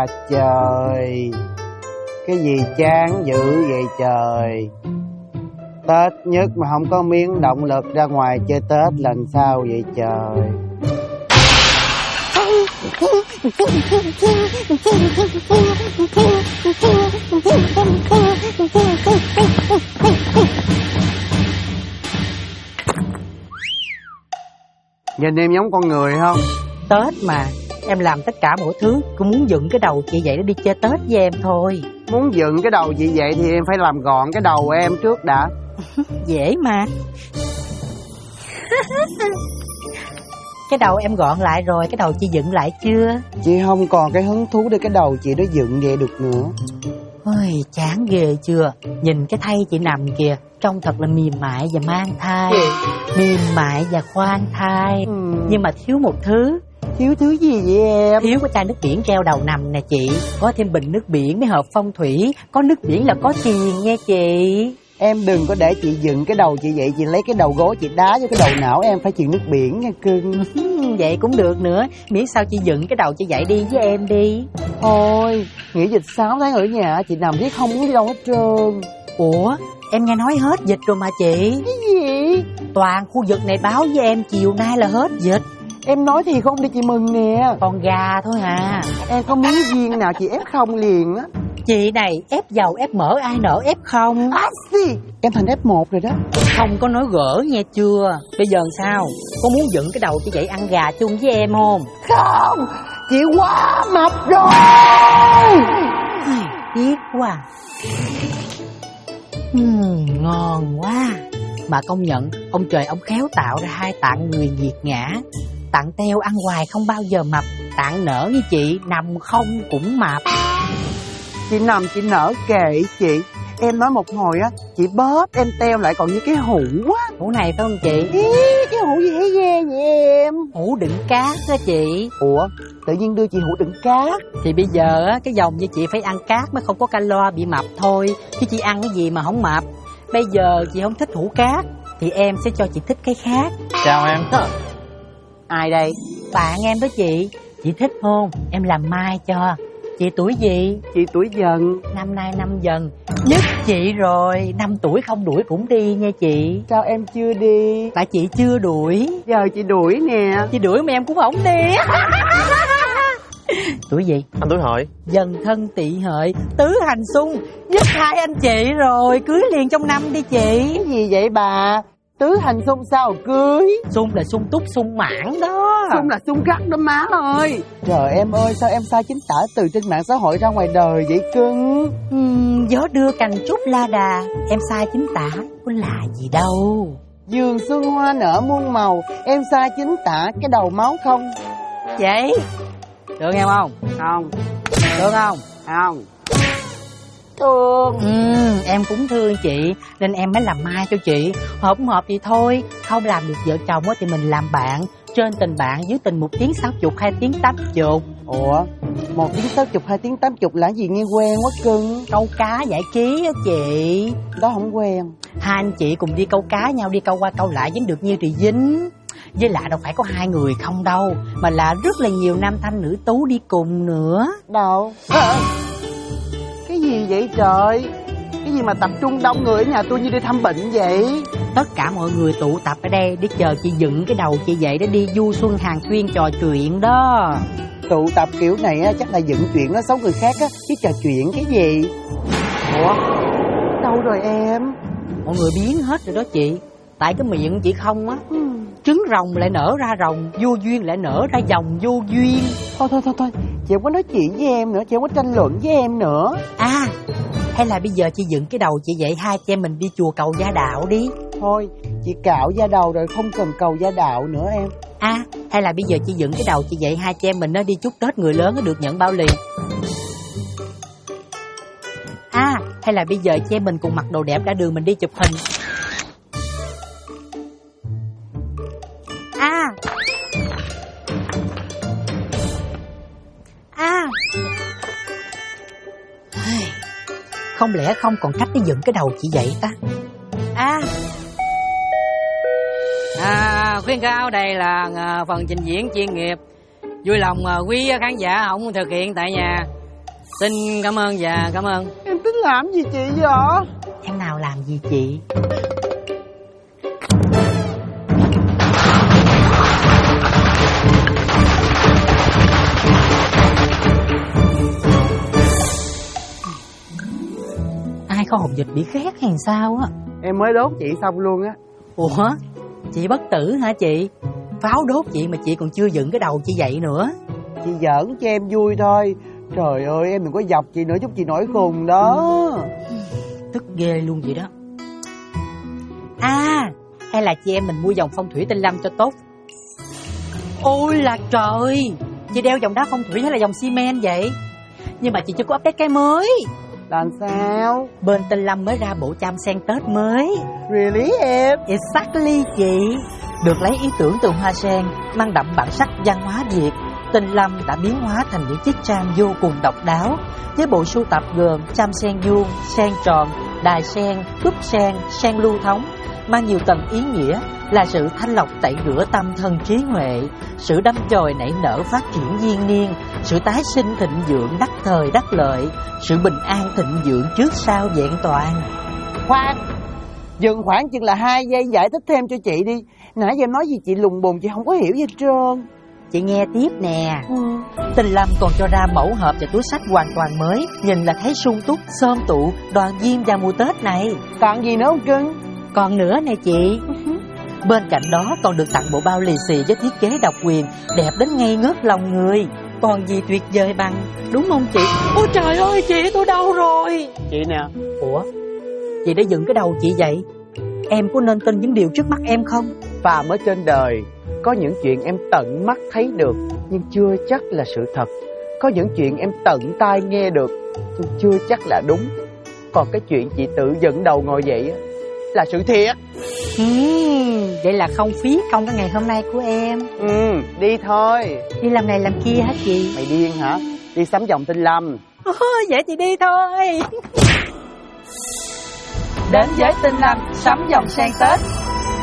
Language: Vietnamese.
là trời. Cái gì chán dữ vậy trời. Tết nhất mà không có miếng động lực ra ngoài chơi Tết lần sao vậy trời. Nhìn em giống con người không? Tết mà, em làm tất cả mọi thứ, cứ muốn dựng cái đầu chị vậy để đi chơi Tết với em thôi. Muốn dựng cái đầu chị vậy thì em phải làm gọn cái đầu em trước đã. Dễ mà. Cái đầu em gọn lại rồi, cái đầu chị dựng lại chưa? Chị không còn cái hứng thú để cái đầu chị đó dựng vậy được nữa. Ôi, chán ghê chưa? Nhìn cái thây chị nằm kìa, trông thật là mềm mại và mang thai. Mềm mại và khoan thai. Nhưng mà thiếu một thứ. Thiếu thứ gì vậy em? Thiếu cái chai nước biển treo đầu nằm nè chị. Có thêm bình nước biển mới hợp phong thủy. Có nước biển là có tiền nha chị. Em đừng có để chị dựng cái đầu chị vậy. Chị lấy cái đầu gối chị đá vô cái đầu não em. Phải chịu nước biển nha cưng. Vậy cũng được nữa. Miễn sao chị dựng cái đầu chị dậy đi với em đi. Thôi, nghỉ dịch 6 tháng ở nhà chị nằm riết không muốn đi đâu hết trơn. Ủa, em nghe nói hết dịch rồi mà chị. Cái gì? Toàn khu vực này báo với em chiều nay là hết dịch. Em nói thì không đi chị mừng nè. Con gà thôi à. Em có miếng duyên nào chị ép không liền á. Chị này ép dầu ép mỡ ai nỡ ép không. Em thành F1 rồi đó. Không có nói gỡ nghe chưa. Bây giờ sao? Có muốn dựng cái đầu chị vậy ăn gà chung với em không? Không, chị quá mập rồi. Tiếc quá. Ngon quá. Mà công nhận ông trời ông khéo tạo ra hai tạng người nghiệt ngã. Tạng teo ăn hoài không bao giờ mập. Tạng nở như chị nằm không cũng mập. Chị nằm chị nở kệ chị. Em nói một hồi á, chị bóp em teo lại còn như cái hũ á. Hũ này phải không chị? Ý, cái hũ gì thấy ghê vậy em? Hũ đựng cát đó chị. Ủa, tự nhiên đưa chị hũ đựng cát? Thì bây giờ á, cái dòng như chị phải ăn cát mới không có calo bị mập thôi. Chứ chị ăn cái gì mà không mập. Bây giờ chị không thích hũ cát thì em sẽ cho chị thích cái khác. Chào em. Ai đây? Bạn em đó chị. Chị thích không? Em làm mai cho. Chị tuổi gì? Chị tuổi Dần. Năm nay năm Dần. Nhất chị rồi. 5 tuổi không đuổi cũng đi nha chị. Sao em chưa đi? Tại chị chưa đuổi. Giờ chị đuổi nè. Chị đuổi mà em cũng không đi. Tuổi gì? Anh tuổi Hợi. Dần Thân Tỵ Hợi tứ hành xung. Nhất hai anh chị rồi. Cưới liền trong năm đi chị. Cái gì vậy bà? Tứ hành xung sao cưới? Xung là sung túc sung mãn đó. Xung là xung gắt đó má ơi. Trời em ơi, sao em sai chính tả từ trên mạng xã hội ra ngoài đời vậy cưng? Gió đưa cành trúc la đà. Em sai chính tả có là gì đâu. Vườn xuân hoa nở muôn màu. Em sai chính tả cái đầu máu không? Vậy được em không? Không. Được không? Không. Thương. Em cũng thương chị nên em mới làm mai cho chị. Hợp không hợp thì thôi. Không làm được vợ chồng thì mình làm bạn. Trên tình bạn, dưới tình 1 tiếng 60, 2 tiếng 80. Ủa, 1 tiếng 60, 2 tiếng 80 là gì nghe quen quá cưng. Câu cá giải trí á chị. Đó không quen. Hai anh chị cùng đi câu cá nhau, đi câu qua câu lại dính được nhiêu thì dính. Với lại đâu phải có 2 người không đâu, mà là rất là nhiều nam thanh nữ tú đi cùng nữa. Đâu? Cái gì vậy trời? Cái gì mà tập trung đông người ở nhà tôi như đi thăm bệnh vậy? Tất cả mọi người tụ tập ở đây để chờ chị dựng cái đầu chị dậy để đi du xuân hàng xuyên trò chuyện đó. Tụ tập kiểu này á, chắc là dựng chuyện nó xấu người khác á, chứ trò chuyện cái gì? Ủa? Đâu rồi em? Mọi người biến hết rồi đó chị. Tại cái miệng chị không á. Trứng rồng lại nở ra rồng, vô duyên lại nở ra dòng vô duyên. Thôi, chị không có nói chuyện với em nữa, chị không có tranh luận với em nữa. À, hay là bây giờ chị dựng cái đầu chị dậy, hai chị em mình đi chùa cầu gia đạo đi. Thôi, chị cạo da đầu rồi, không cần cầu gia đạo nữa em. À, hay là bây giờ chị dựng cái đầu chị dậy, hai chị em mình nó đi chúc Tết người lớn nó được nhận bao lì. À, hay là bây giờ chị em mình cùng mặc đồ đẹp ra đường mình đi chụp hình. Không lẽ không còn cách để dựng cái đầu chị vậy ta? Khuyến cáo đây là phần trình diễn chuyên nghiệp, vui lòng quý khán giả không thực hiện tại nhà. Xin cảm ơn và cảm ơn. Em tính làm gì chị vậy? Em nào làm gì chị? Ai có hồn vịt bị khét hay sao á? Em mới đốt chị xong luôn á. Ủa? Chị bất tử hả chị? Pháo đốt chị mà chị còn chưa dựng cái đầu chị dậy nữa. Chị giỡn cho em vui thôi. Trời ơi, em đừng có dọc chị nữa, chút chị nổi khùng đó. Tức ghê luôn vậy đó. À, hay là chị em mình mua vòng phong thủy tinh lâm cho tốt. Ôi là trời, chị đeo vòng đá phong thủy hay là vòng xi men vậy? Nhưng mà chị chưa có update cái mới. Làm sao? Bên tinh lâm mới ra bộ cham sen Tết mới. Really em? Exactly chị. Được lấy ý tưởng từ hoa sen, mang đậm bản sắc văn hóa Việt. Tinh lâm đã biến hóa thành những chiếc cham vô cùng độc đáo, với bộ sưu tập gồm cham sen vuông, sen tròn, đài sen, cúp sen, sen lưu thống, mang nhiều tầng ý nghĩa là sự thanh lọc tẩy rửa tâm thân trí huệ, sự đâm chồi nảy nở phát triển viên niên, sự tái sinh thịnh vượng đắc thời đắc lợi, sự bình an thịnh vượng trước sau vẹn toàn. Khoan, dừng khoảng chừng là 2 giây giải thích thêm cho chị đi. Nãy giờ nói gì chị lùng bùng, chị không có hiểu gì hết trơn. Chị nghe tiếp nè. Tinh lâm còn cho ra mẫu hộp và túi xách hoàn toàn mới, nhìn là thấy sung túc, xôm tụ, đoàn viên vào mùa Tết này. Còn gì nữa không cưng? Còn nữa nè chị. Bên cạnh đó còn được tặng bộ bao lì xì với thiết kế độc quyền, đẹp đến ngây ngất lòng người. Còn gì tuyệt vời bằng, đúng không chị? Ôi trời ơi chị, tôi đâu rồi? Chị nè. Ủa, chị đã dựng cái đầu chị vậy? Em có nên tin những điều trước mắt em không? Phàm ở trên đời, có những chuyện em tận mắt thấy được nhưng chưa chắc là sự thật. Có những chuyện em tận tai nghe được nhưng chưa chắc là đúng. Còn cái chuyện chị tự dựng đầu ngồi dậy á, là sự thiệt. Vậy là không phí công cái ngày hôm nay của em. Đi thôi. Đi làm này làm kia hả chị? Mày điên hả? Đi sắm vòng tinh lâm. Vậy thì đi thôi. Đến với tinh lâm sắm vòng sen Tết.